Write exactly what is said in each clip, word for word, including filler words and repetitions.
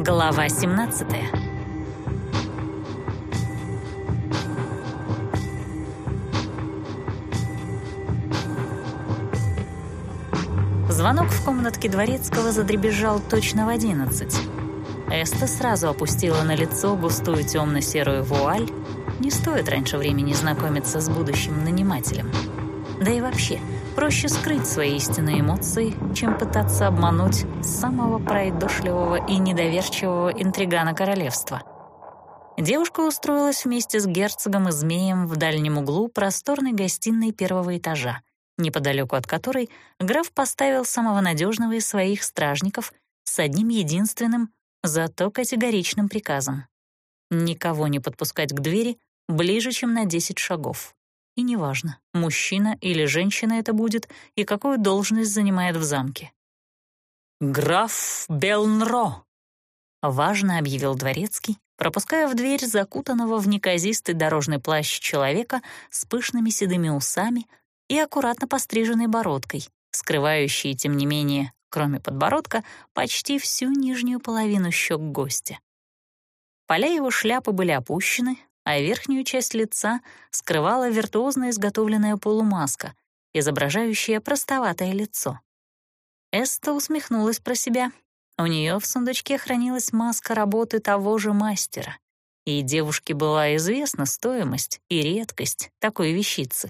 Глава семнадцатая. Звонок в комнатке дворецкого задребезжал точно в одиннадцать. Эста сразу опустила на лицо густую темно-серую вуаль. Не стоит раньше времени знакомиться с будущим нанимателем. Да и вообще, проще скрыть свои истинные эмоции, чем пытаться обмануть самого пройдошливого и недоверчивого интригана королевства. Девушка устроилась вместе с герцогом и змеем в дальнем углу просторной гостиной первого этажа, неподалеку от которой граф поставил самого надежного из своих стражников с одним единственным, зато категоричным приказом: никого не подпускать к двери ближе, чем на десять шагов. И неважно, мужчина или женщина это будет и какую должность занимает в замке. «Граф Белнро», — важно объявил дворецкий, пропуская в дверь закутанного в неказистый дорожный плащ человека с пышными седыми усами и аккуратно постриженной бородкой, скрывающей, тем не менее, кроме подбородка, почти всю нижнюю половину щек гостя. Поля его шляпы были опущены, а верхнюю часть лица скрывала виртуозно изготовленная полумаска, изображающая простоватое лицо. Эста усмехнулась про себя. У нее в сундучке хранилась маска работы того же мастера, и девушке была известна стоимость и редкость такой вещицы.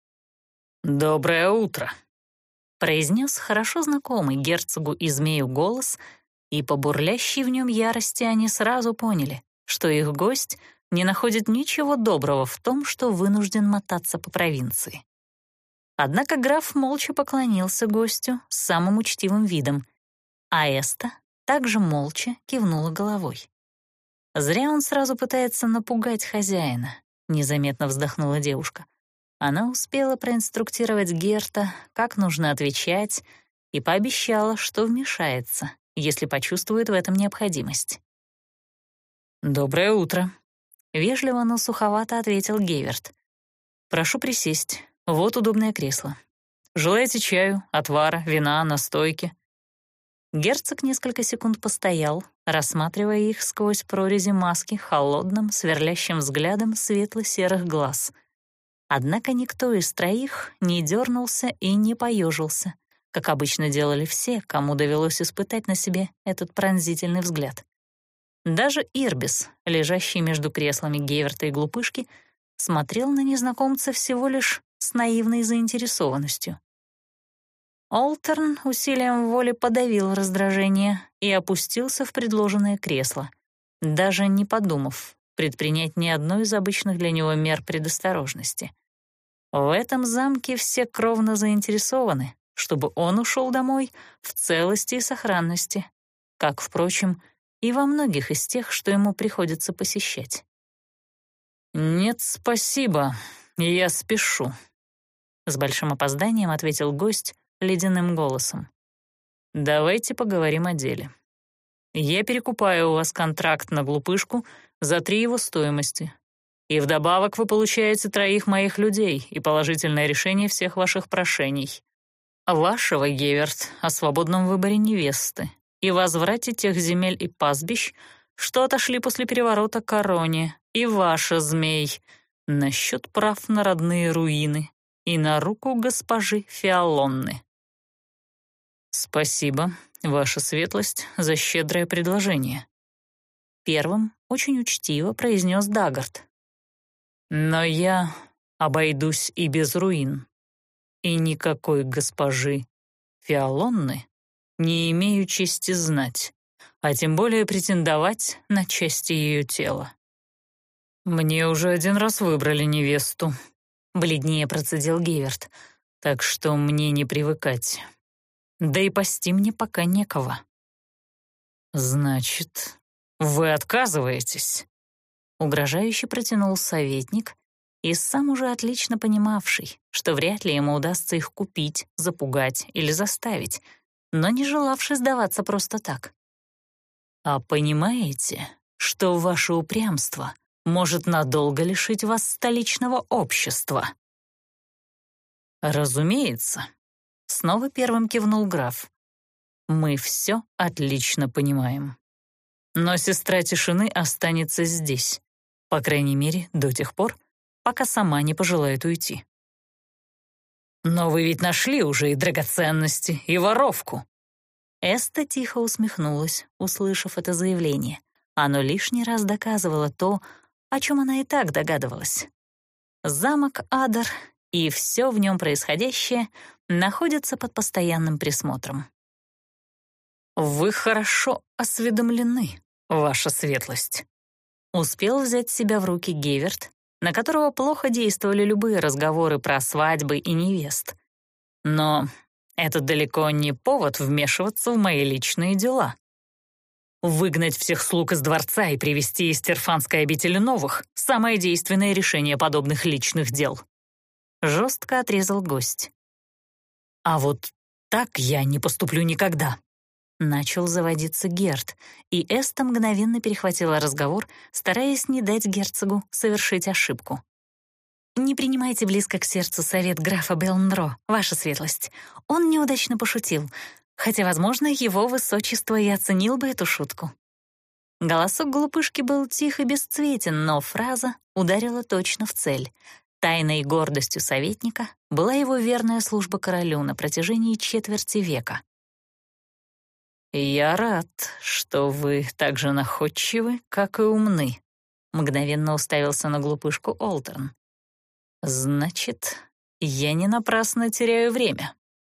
«Доброе утро», — произнес хорошо знакомый герцогу и змею голос, и по бурлящей в нем ярости они сразу поняли, что их гость не находит ничего доброго в том, что вынужден мотаться по провинции. Однако граф молча поклонился гостю с самым учтивым видом, а Эста также молча кивнула головой. «Зря он сразу пытается напугать хозяина», — незаметно вздохнула девушка. Она успела проинструктировать Герта, как нужно отвечать, и пообещала, что вмешается, если почувствует в этом необходимость. «Доброе утро», — вежливо, но суховато ответил Гейверт. «Прошу присесть. Вот удобное кресло. Желаете чаю, отвара, вина, настойки?» Герцог несколько секунд постоял, рассматривая их сквозь прорези маски холодным, сверлящим взглядом светло-серых глаз. Однако никто из троих не дернулся и не поежился, как обычно делали все, кому довелось испытать на себе этот пронзительный взгляд. Даже Ирбис, лежащий между креслами Гейверта и глупышки, смотрел на незнакомца всего лишь с наивной заинтересованностью. Олтерн усилием воли подавил раздражение и опустился в предложенное кресло, даже не подумав предпринять ни одной из обычных для него мер предосторожности. В этом замке все кровно заинтересованы, чтобы он ушел домой в целости и сохранности, как, впрочем, и во многих из тех, что ему приходится посещать. «Нет, спасибо, я спешу», — с большим опозданием ответил гость ледяным голосом. «Давайте поговорим о деле. Я перекупаю у вас контракт на глупышку за три его стоимости, и вдобавок вы получаете троих моих людей и положительное решение всех ваших прошений. Вашего, Гейверт, о свободном выборе невесты и возврате тех земель и пастбищ, что отошли после переворота короне, и ваше, змей, насчет прав на родные руины и на руку госпожи Фиалонны». «Спасибо, ваша светлость, за щедрое предложение», — первым очень учтиво произнес Дагарт. «Но я обойдусь и без руин, и никакой госпожи Фиалонны не имею чести знать, а тем более претендовать на части ее тела. Мне уже один раз выбрали невесту», — бледнее процедил Гейверт, «так что мне не привыкать. Да и пасти мне пока некого». «Значит, вы отказываетесь?» Угрожающе протянул советник, и сам уже отлично понимавший, что вряд ли ему удастся их купить, запугать или заставить, но не желавший сдаваться просто так. «А понимаете, что ваше упрямство может надолго лишить вас столичного общества?» «Разумеется», — снова первым кивнул граф. «Мы все отлично понимаем». Но сестра тишины останется здесь, по крайней мере, до тех пор, пока сама не пожелает уйти. «Но вы ведь нашли уже и драгоценности, и воровку!» Эста тихо усмехнулась, услышав это заявление. Оно лишний раз доказывало то, о чем она и так догадывалась. Замок Адар и все в нем происходящее находятся под постоянным присмотром. «Вы хорошо осведомлены, ваша светлость», — успел взять себя в руки Геверт, на которого плохо действовали любые разговоры про свадьбы и невест. «Но это далеко не повод вмешиваться в мои личные дела. Выгнать всех слуг из дворца и привести из Терфанской обители новых — самое действенное решение подобных личных дел». Жестко отрезал гость. «А вот так я не поступлю никогда», — начал заводиться Герт, и Эста мгновенно перехватила разговор, стараясь не дать герцогу совершить ошибку. «Не принимайте близко к сердцу совет графа Белнро, ваша светлость. Он неудачно пошутил, хотя, возможно, его высочество и оценил бы эту шутку». Голосок глупышки был тих и бесцветен, но фраза ударила точно в цель. Тайной гордостью советника была его верная служба королю на протяжении четверти века. «Я рад, что вы так же находчивы, как и умны», — мгновенно уставился на глупышку Олтерн. «Значит, я не напрасно теряю время».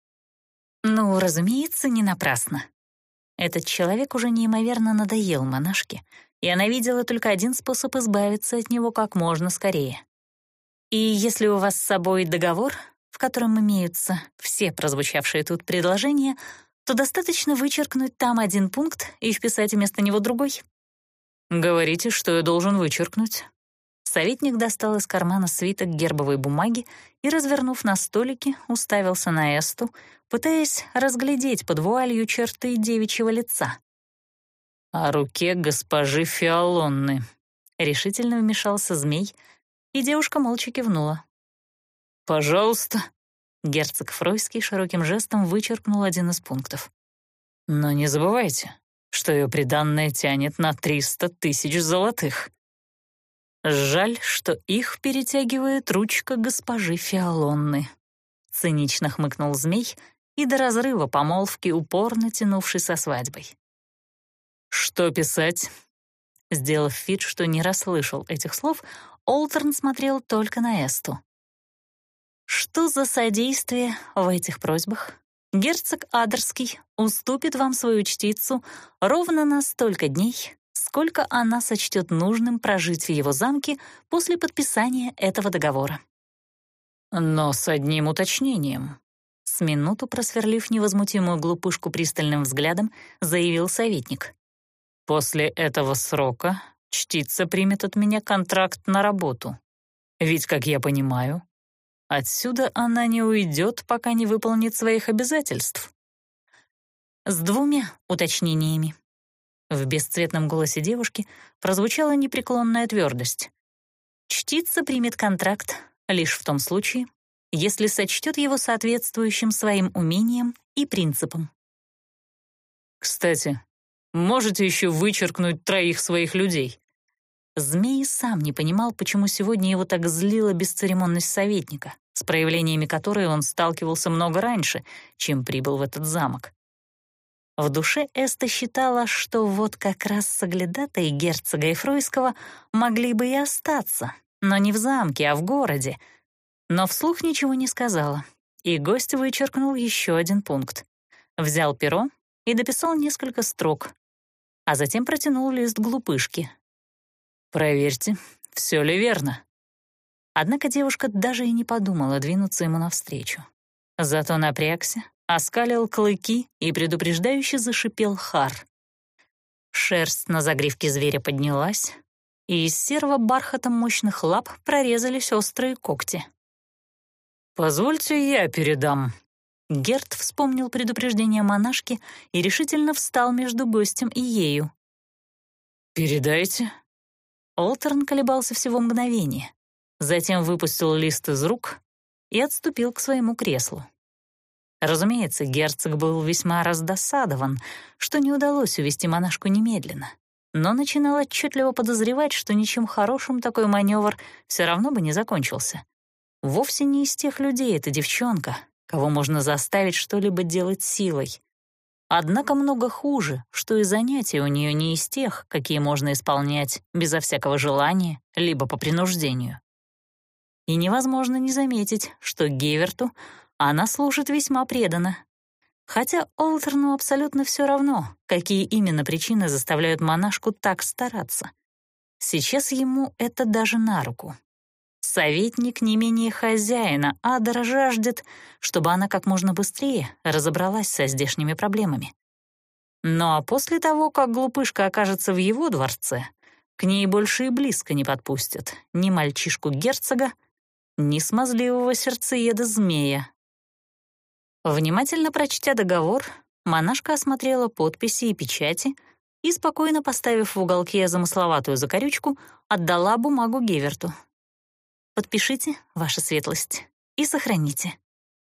Ну, разумеется, не напрасно. Этот человек уже неимоверно надоел монашке, и она видела только один способ избавиться от него как можно скорее. И если у вас с собой договор, в котором имеются все прозвучавшие тут предложения, то достаточно вычеркнуть там один пункт и вписать вместо него другой. «Говорите, что я должен вычеркнуть». Советник достал из кармана свиток гербовой бумаги и, развернув на столике, уставился на Эсту, пытаясь разглядеть под вуалью черты девичьего лица. «О руке госпожи Фиалонны», — решительно вмешался змей, и девушка молча кивнула. «Пожалуйста». Герцог Фройский широким жестом вычеркнул один из пунктов. «Но не забывайте, что ее приданное тянет на триста тысяч золотых. Жаль, что их перетягивает ручка госпожи Фиалонны», — цинично хмыкнул змей и до разрыва помолвки упорно тянувший со свадьбой. «Что писать?» Сделав вид, что не расслышал этих слов, Олтерн смотрел только на Эсту. «Что за содействие в этих просьбах? Герцог Адарский уступит вам свою чтицу ровно на столько дней, сколько она сочтет нужным прожить в его замке после подписания этого договора». «Но с одним уточнением», — с минуту просверлив невозмутимую глупышку пристальным взглядом, заявил советник. «После этого срока чтица примет от меня контракт на работу. Ведь, как я понимаю, отсюда она не уйдет, пока не выполнит своих обязательств». «С двумя уточнениями». В бесцветном голосе девушки прозвучала непреклонная твердость. «Чтица примет контракт лишь в том случае, если сочтет его соответствующим своим умениям и принципам». «Кстати, можете еще вычеркнуть троих своих людей?» Змей сам не понимал, почему сегодня его так злила бесцеремонность советника, с проявлениями которой он сталкивался много раньше, чем прибыл в этот замок. В душе Эста считала, что вот как раз соглядатые герцога Эфройского могли бы и остаться, но не в замке, а в городе. Но вслух ничего не сказала, и гость вычеркнул еще один пункт. Взял перо и дописал несколько строк, а затем протянул лист глупышки. «Проверьте, все ли верно». Однако девушка даже и не подумала двинуться ему навстречу. Зато напрягся, оскалил клыки и предупреждающе зашипел Хар. Шерсть на загривке зверя поднялась, и из серого бархатом мощных лап прорезались острые когти. «Позвольте, я передам». Герт вспомнил предупреждение монашки и решительно встал между гостем и ею. «Передайте». Олтерн колебался всего мгновение, затем выпустил лист из рук и отступил к своему креслу. Разумеется, герцог был весьма раздосадован, что не удалось увести монашку немедленно. но начинал отчетливо подозревать, что ничем хорошим такой маневр все равно бы не закончился. Вовсе не из тех людей эта девчонка, кого можно заставить что-либо делать силой. Однако много хуже, что и занятия у нее не из тех, какие можно исполнять безо всякого желания, либо по принуждению. И невозможно не заметить, что Геверту она служит весьма преданно. Хотя Олтерну абсолютно все равно, какие именно причины заставляют монашку так стараться. Сейчас ему это даже на руку. Советник не менее хозяина, Адер жаждет, чтобы она как можно быстрее разобралась со здешними проблемами. Ну а после того, как глупышка окажется в его дворце, к ней больше и близко не подпустят ни мальчишку-герцога, ни смазливого сердцееда-змея. Внимательно прочтя договор, монашка осмотрела подписи и печати и, спокойно поставив в уголке замысловатую закорючку, отдала бумагу Геверту. «Подпишите, ваша светлость, и сохраните».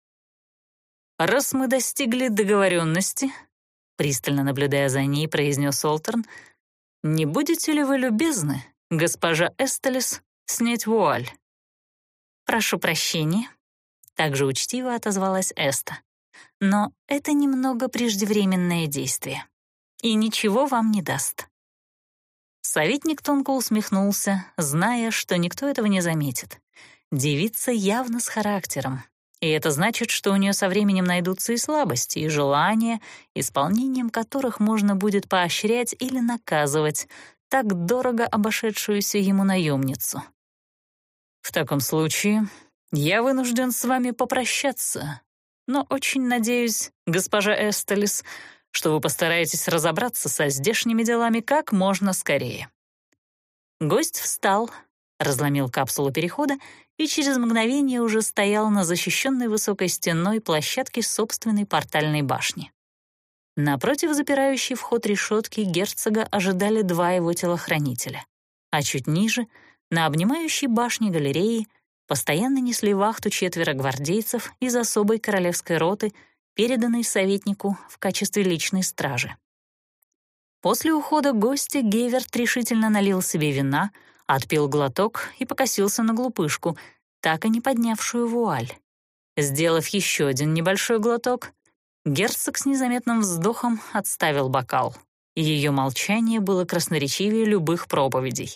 «Раз мы достигли договоренности», — пристально наблюдая за ней, произнес Олтерн, «не будете ли вы любезны, госпожа Эстелис, снять вуаль?» «Прошу прощения», — также учтиво отозвалась Эста. «Но это немного преждевременное действие, и ничего вам не даст». Советник тонко усмехнулся, зная, что никто этого не заметит. Девица явно с характером, и это значит, что у нее со временем найдутся и слабости, и желания, исполнением которых можно будет поощрять или наказывать так дорого обошедшуюся ему наемницу. «В таком случае я вынужден с вами попрощаться, но очень надеюсь, госпожа Эстелис, что вы постараетесь разобраться со здешними делами как можно скорее». Гость встал, разломил капсулу перехода и через мгновение уже стоял на защищенной высокой стеной площадке собственной портальной башни. Напротив запирающей вход решетки герцога ожидали два его телохранителя, а чуть ниже, на обнимающей башне галереи, постоянно несли вахту четверо гвардейцев из особой королевской роты, переданной советнику в качестве личной стражи. После ухода гостя Геверт решительно налил себе вина, отпил глоток и покосился на глупышку, так и не поднявшую вуаль. Сделав еще один небольшой глоток, герцог с незаметным вздохом отставил бокал. Ее молчание было красноречивее любых проповедей.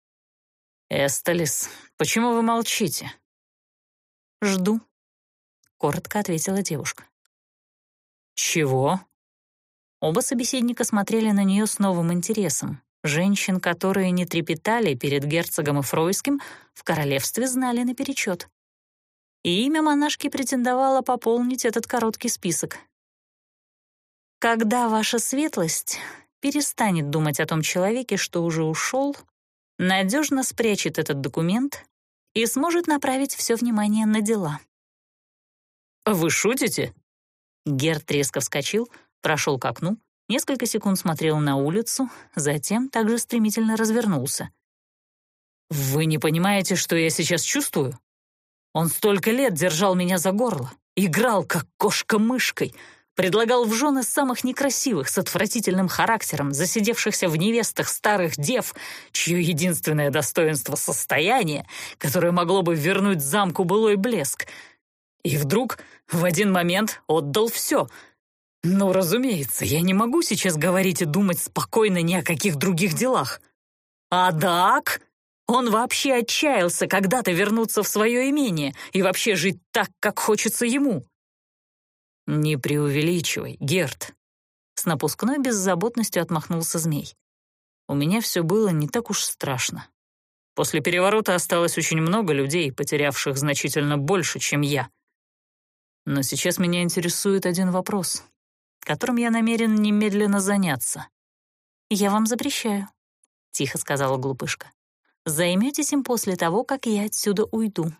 «Эстелис, почему вы молчите?» «Жду», — коротко ответила девушка. «Чего?» Оба собеседника смотрели на нее с новым интересом. Женщин, которые не трепетали перед герцогом и Фройским, в королевстве знали наперечет. И имя монашки претендовало пополнить этот короткий список. «Когда ваша светлость перестанет думать о том человеке, что уже ушел, надежно спрячет этот документ и сможет направить все внимание на дела». «Вы шутите?» Герт резко вскочил, прошел к окну, несколько секунд смотрел на улицу, затем также стремительно развернулся. «Вы не понимаете, что я сейчас чувствую? Он столько лет держал меня за горло, играл, как кошка мышкой, предлагал в жены самых некрасивых, с отвратительным характером, засидевшихся в невестах старых дев, чье единственное достоинство — состояние, которое могло бы вернуть замку былой блеск. И вдруг в один момент отдал все. Ну, разумеется, я не могу сейчас говорить и думать спокойно ни о каких других делах. А так, он вообще отчаялся когда-то вернуться в свое имение и вообще жить так, как хочется ему». «Не преувеличивай, Герт», — с напускной беззаботностью отмахнулся змей. «У меня все было не так уж страшно. После переворота осталось очень много людей, потерявших значительно больше, чем я. Но сейчас меня интересует один вопрос, которым я намерен немедленно заняться». «Я вам запрещаю», — тихо сказала глупышка. «Займётесь им после того, как я отсюда уйду».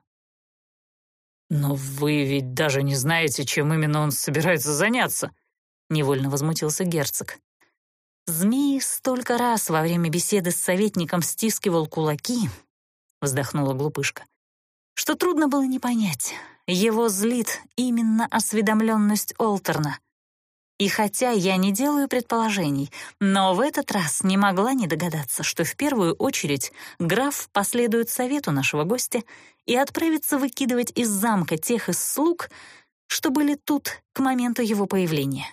«Но вы ведь даже не знаете, чем именно он собирается заняться», — невольно возмутился герцог. «Змей столько раз во время беседы с советником стискивал кулаки», — вздохнула глупышка, «что трудно было не понять. Его злит именно осведомленность Олтерна. И хотя я не делаю предположений, но в этот раз не могла не догадаться, что в первую очередь граф последует совету нашего гостя и отправится выкидывать из замка тех из слуг, что были тут к моменту его появления.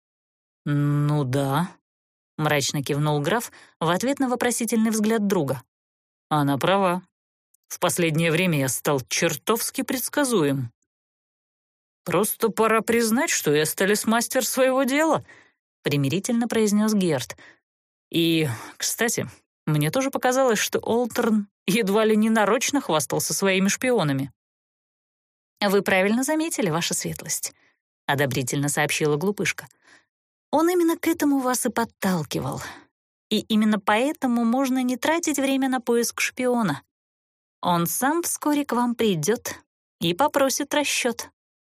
«Ну да», — мрачно кивнул граф в ответ на вопросительный взгляд друга. «Она права. В последнее время я стал чертовски предсказуем. Просто пора признать, что я сталисмастер своего дела», — примирительно произнес Герт. «И, кстати, мне тоже показалось, что Олтерн едва ли не нарочно хвастался своими шпионами». «Вы правильно заметили, ваша светлость», — одобрительно сообщила глупышка. «Он именно к этому вас и подталкивал. И именно поэтому можно не тратить время на поиск шпиона. Он сам вскоре к вам придет и попросит расчет».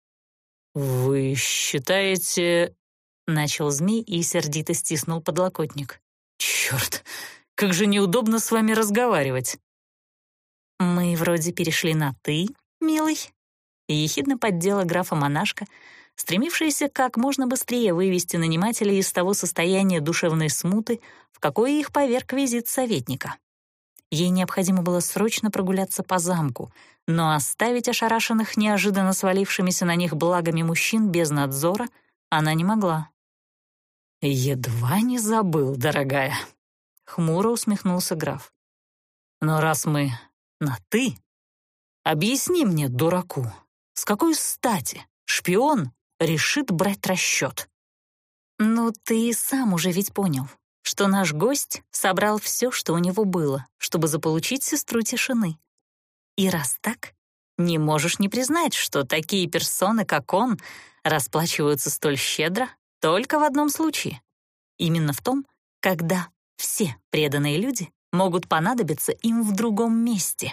«Вы считаете...» — начал змей и сердито стиснул подлокотник. «Черт, как же неудобно с вами разговаривать». «Мы вроде перешли на «ты», милый», — ехидно поддела графа-монашка, стремившаяся как можно быстрее вывести нанимателей из того состояния душевной смуты, в какое их поверг визит советника. Ей необходимо было срочно прогуляться по замку, но оставить ошарашенных неожиданно свалившимися на них благами мужчин без надзора она не могла. «Едва не забыл, дорогая», — хмуро усмехнулся граф. «Но раз мы на «ты», объясни мне, дураку, с какой стати шпион решит брать расчет?» «Ну, ты и сам уже ведь понял, что наш гость собрал все, что у него было, чтобы заполучить сестру тишины. И раз так, не можешь не признать, что такие персоны, как он, расплачиваются столь щедро только в одном случае. Именно в том, когда все преданные люди могут понадобиться им в другом месте».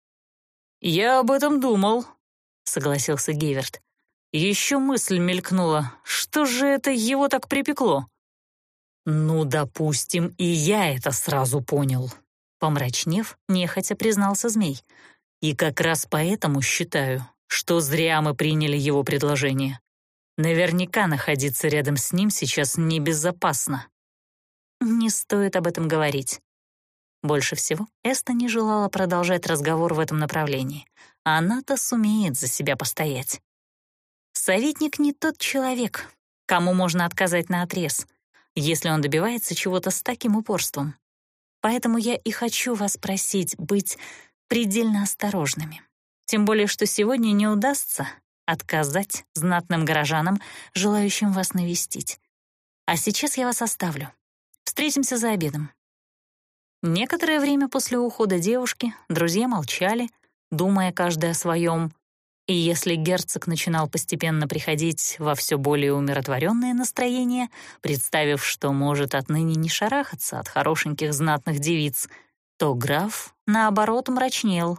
«Я об этом думал», — согласился Геверт. «Еще мысль мелькнула, что же это его так припекло?» «Ну, допустим, и я это сразу понял», — помрачнев, нехотя признался змей. «И как раз поэтому считаю, что зря мы приняли его предложение. Наверняка находиться рядом с ним сейчас небезопасно». «Не стоит об этом говорить». Больше всего Эста не желала продолжать разговор в этом направлении. Она-то сумеет за себя постоять. Советник не тот человек, кому можно отказать наотрез, если он добивается чего-то с таким упорством. Поэтому я и хочу вас просить быть предельно осторожными. Тем более, что сегодня не удастся отказать знатным горожанам, желающим вас навестить. А сейчас я вас оставлю. Встретимся за обедом». Некоторое время после ухода девушки друзья молчали, думая каждый о своем, и если герцог начинал постепенно приходить во все более умиротворенное настроение, представив, что может отныне не шарахаться от хорошеньких знатных девиц, то граф, наоборот, мрачнел.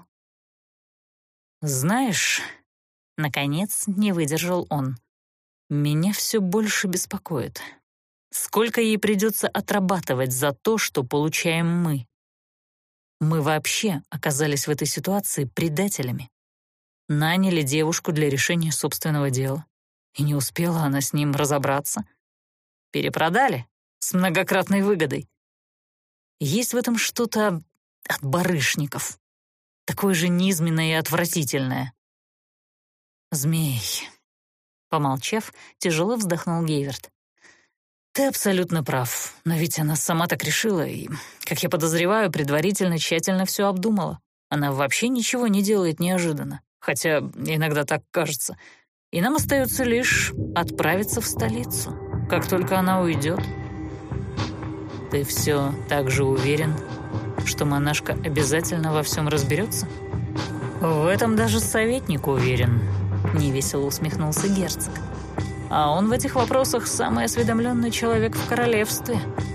«Знаешь...» — наконец не выдержал он. «Меня все больше беспокоит. Сколько ей придется отрабатывать за то, что получаем мы? Мы вообще оказались в этой ситуации предателями. Наняли девушку для решения собственного дела, и не успела она с ним разобраться. Перепродали с многократной выгодой. Есть в этом что-то от барышников, такое же низменное и отвратительное». «Змей», — помолчав, тяжело вздохнул Гейверт. «Ты абсолютно прав, но ведь она сама так решила и, как я подозреваю, предварительно тщательно все обдумала. Она вообще ничего не делает неожиданно, хотя иногда так кажется. И нам остается лишь отправиться в столицу, как только она уйдет». «Ты все так же уверен, что монашка обязательно во всем разберется?» «В этом даже советник уверен», — невесело усмехнулся герцог. «А он в этих вопросах самый осведомленный человек в королевстве.